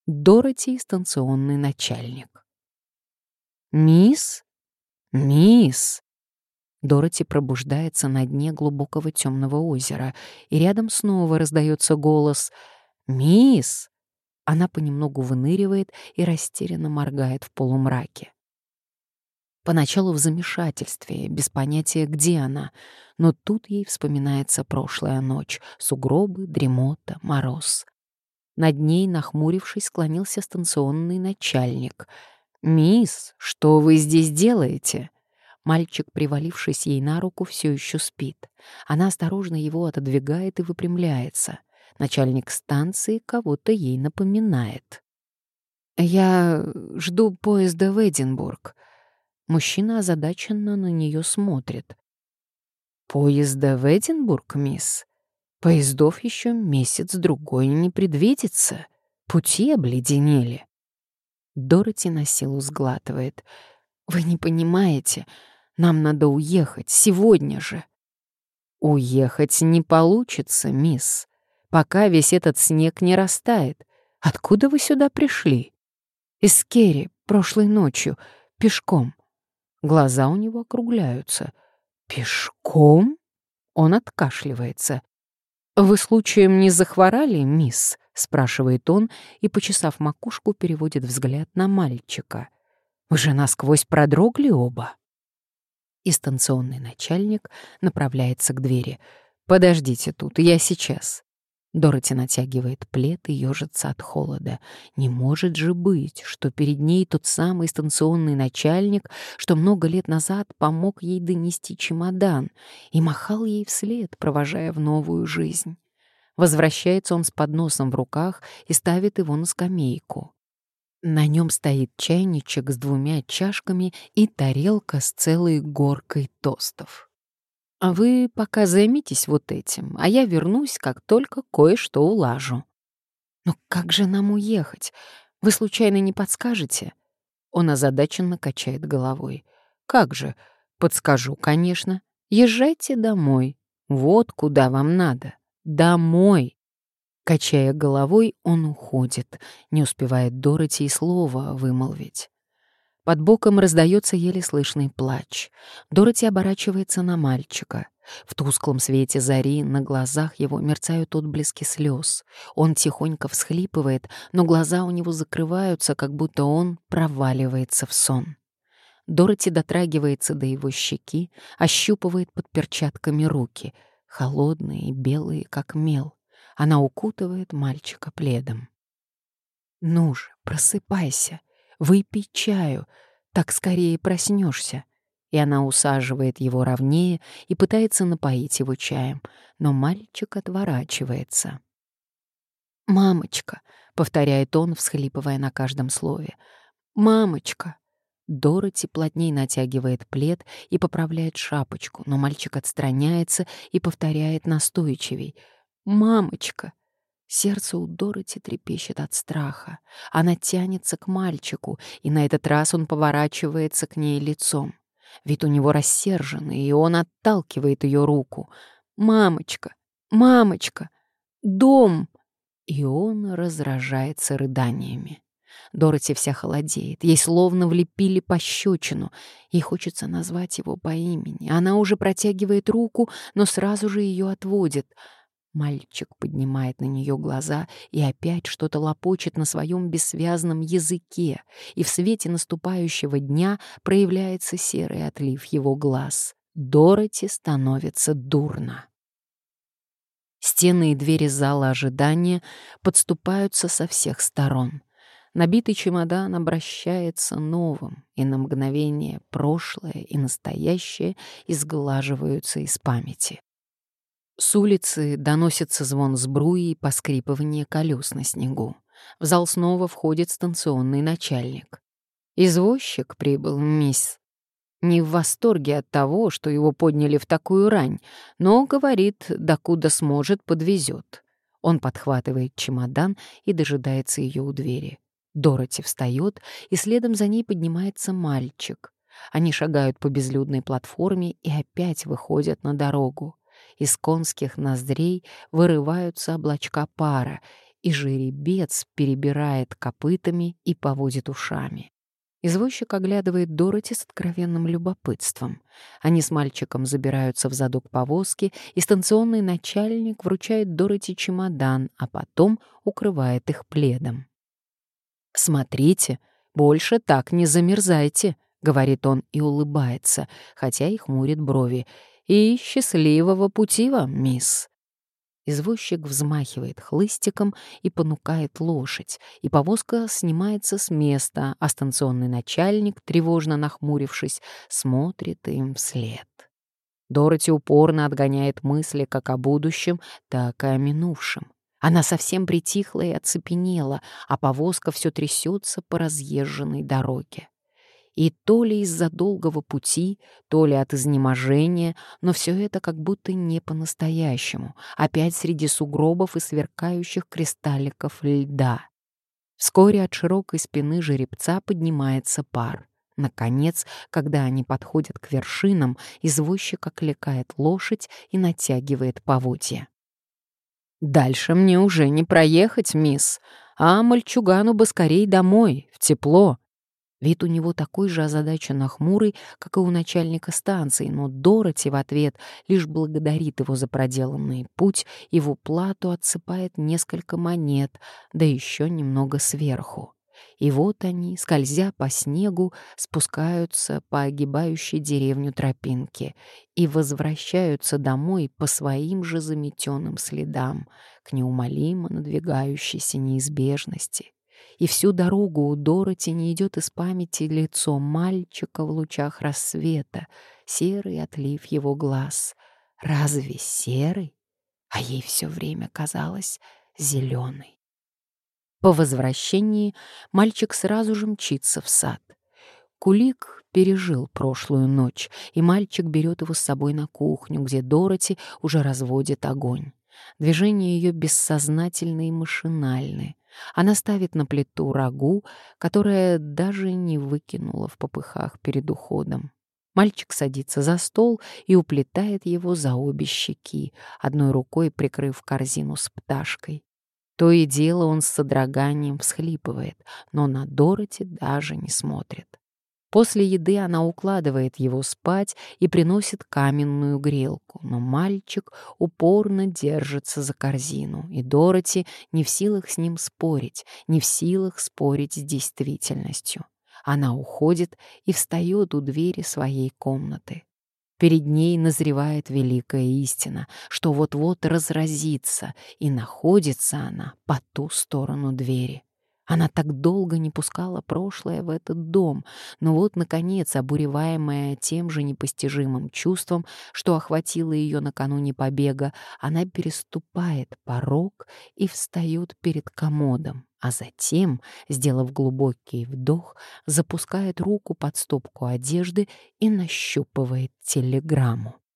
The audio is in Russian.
Дороти — станционный начальник. «Мисс? Мисс!» Дороти пробуждается на дне глубокого темного озера, и рядом снова раздается голос «Мисс!». Она понемногу выныривает и растерянно моргает в полумраке. Поначалу в замешательстве, без понятия, где она, но тут ей вспоминается прошлая ночь, сугробы, дремота, мороз. Над ней, нахмурившись, склонился станционный начальник. «Мисс, что вы здесь делаете?» Мальчик, привалившись ей на руку, все еще спит. Она осторожно его отодвигает и выпрямляется. Начальник станции кого-то ей напоминает. «Я жду поезда в Эдинбург». Мужчина озадаченно на нее смотрит. «Поезда в Эдинбург, мисс? Поездов еще месяц-другой не предвидится. Пути обледенели». Дороти на силу сглатывает. «Вы не понимаете, нам надо уехать сегодня же». «Уехать не получится, мисс, пока весь этот снег не растает. Откуда вы сюда пришли?» «Из Керри, прошлой ночью, пешком». Глаза у него округляются. «Пешком?» Он откашливается. «Вы случаем не захворали, мисс?» — спрашивает он и, почесав макушку, переводит взгляд на мальчика. «Вы же насквозь продрогли оба». И станционный начальник направляется к двери. «Подождите тут, я сейчас». Дороти натягивает плед и ёжится от холода. Не может же быть, что перед ней тот самый станционный начальник, что много лет назад помог ей донести чемодан и махал ей вслед, провожая в новую жизнь. Возвращается он с подносом в руках и ставит его на скамейку. На нем стоит чайничек с 2 чашками и тарелка с целой горкой тостов. «А вы пока займитесь вот этим, а я вернусь, как только кое-что улажу». «Но как же нам уехать? Вы случайно не подскажете?» Он озадаченно качает головой. «Как же? Подскажу, конечно. Езжайте домой. Вот куда вам надо. Домой!» Качая головой, он уходит, не успевает Дороти и слова вымолвить. Под боком раздается еле слышный плач. Дороти оборачивается на мальчика. В тусклом свете зари на глазах его мерцают отблески слез. Он тихонько всхлипывает, но глаза у него закрываются, как будто он проваливается в сон. Дороти дотрагивается до его щеки, ощупывает под перчатками руки, холодные и белые, как мел. Она укутывает мальчика пледом. «Ну же, просыпайся, выпей чаю, так скорее проснешься». И она усаживает его ровнее и пытается напоить его чаем, но мальчик отворачивается. «Мамочка», — повторяет он, всхлипывая на каждом слове, «мамочка». Дороти плотней натягивает плед и поправляет шапочку, но мальчик отстраняется и повторяет настойчивей: «Мамочка». Сердце у Дороти трепещет от страха. Она тянется к мальчику, и на этот раз он поворачивается к ней лицом. Вид у него рассерженный, и он отталкивает ее руку. «Мамочка! Мамочка! Дом!» И он разражается рыданиями. Дороти вся холодеет, ей словно влепили пощечину. Ей хочется назвать его по имени. Она уже протягивает руку, но сразу же ее отводит. Мальчик поднимает на нее глаза и опять что-то лопочет на своем бессвязном языке, и в свете наступающего дня проявляется серый отлив его глаз. Дороти становится дурно. Стены и двери зала ожидания подступаются со всех сторон. Набитый чемодан обращается новым, и на мгновение прошлое и настоящее изглаживаются из памяти. С улицы доносится звон сбруи и поскрипывание колес на снегу. В зал снова входит станционный начальник. «Извозчик прибыл, мисс». Не в восторге от того, что его подняли в такую рань, но, говорит, докуда сможет, подвезет. Он подхватывает чемодан и дожидается ее у двери. Дороти встает, и следом за ней поднимается мальчик. Они шагают по безлюдной платформе и опять выходят на дорогу. Из конских ноздрей вырываются облачка пара, и жеребец перебирает копытами и поводит ушами. Извозчик оглядывает Дороти с откровенным любопытством. Они с мальчиком забираются в задок повозки, и станционный начальник вручает Дороти чемодан, а потом укрывает их пледом. «Смотрите, больше так не замерзайте», — говорит он и улыбается, хотя и хмурит брови. «И счастливого пути вам, мисс». Извозчик взмахивает хлыстиком и понукает лошадь, и повозка снимается с места, а станционный начальник, тревожно нахмурившись, смотрит им вслед. Дороти упорно отгоняет мысли как о будущем, так и о минувшем. Она совсем притихла и оцепенела, а повозка все трясется по разъезженной дороге. И то ли из-за долгого пути, то ли от изнеможения, но все это как будто не по-настоящему, опять среди сугробов и сверкающих кристалликов льда. Вскоре от широкой спины жеребца поднимается пар. Наконец, когда они подходят к вершинам, извозчик окликает лошадь и натягивает поводья. «Дальше мне уже не проехать, мисс, а мальчугану бы скорей домой, в тепло». Вид у него такой же озадаченно хмурый, как и у начальника станции, но Дороти в ответ лишь благодарит его за проделанный путь и в уплату отсыпает несколько монет, да еще немного сверху. И вот они, скользя по снегу, спускаются по огибающей деревню тропинке и возвращаются домой по своим же заметенным следам, к неумолимо надвигающейся неизбежности. И всю дорогу у Дороти не идет из памяти лицо мальчика в лучах рассвета, серый отлив его глаз. Разве серый? А ей все время казалось зеленый. По возвращении мальчик сразу же мчится в сад. Кулик пережил прошлую ночь, и мальчик берет его с собой на кухню, где Дороти уже разводит огонь. Движения ее бессознательны и машинальны. Она ставит на плиту рагу, которое даже не выкинула в попыхах перед уходом. Мальчик садится за стол и уплетает его за обе щеки, одной рукой прикрыв корзину с пташкой. То и дело он с содроганием всхлипывает, но на Дороти даже не смотрит. После еды она укладывает его спать и приносит каменную грелку, но мальчик упорно держится за корзину, и Дороти не в силах с ним спорить, не в силах спорить с действительностью. Она уходит и встает у двери своей комнаты. Перед ней назревает великая истина, что вот-вот разразится, и находится она по ту сторону двери. Она так долго не пускала прошлое в этот дом, но вот, наконец, обуреваемая тем же непостижимым чувством, что охватило ее накануне побега, она переступает порог и встает перед комодом, а затем, сделав глубокий вдох, запускает руку под стопку одежды и нащупывает телеграмму.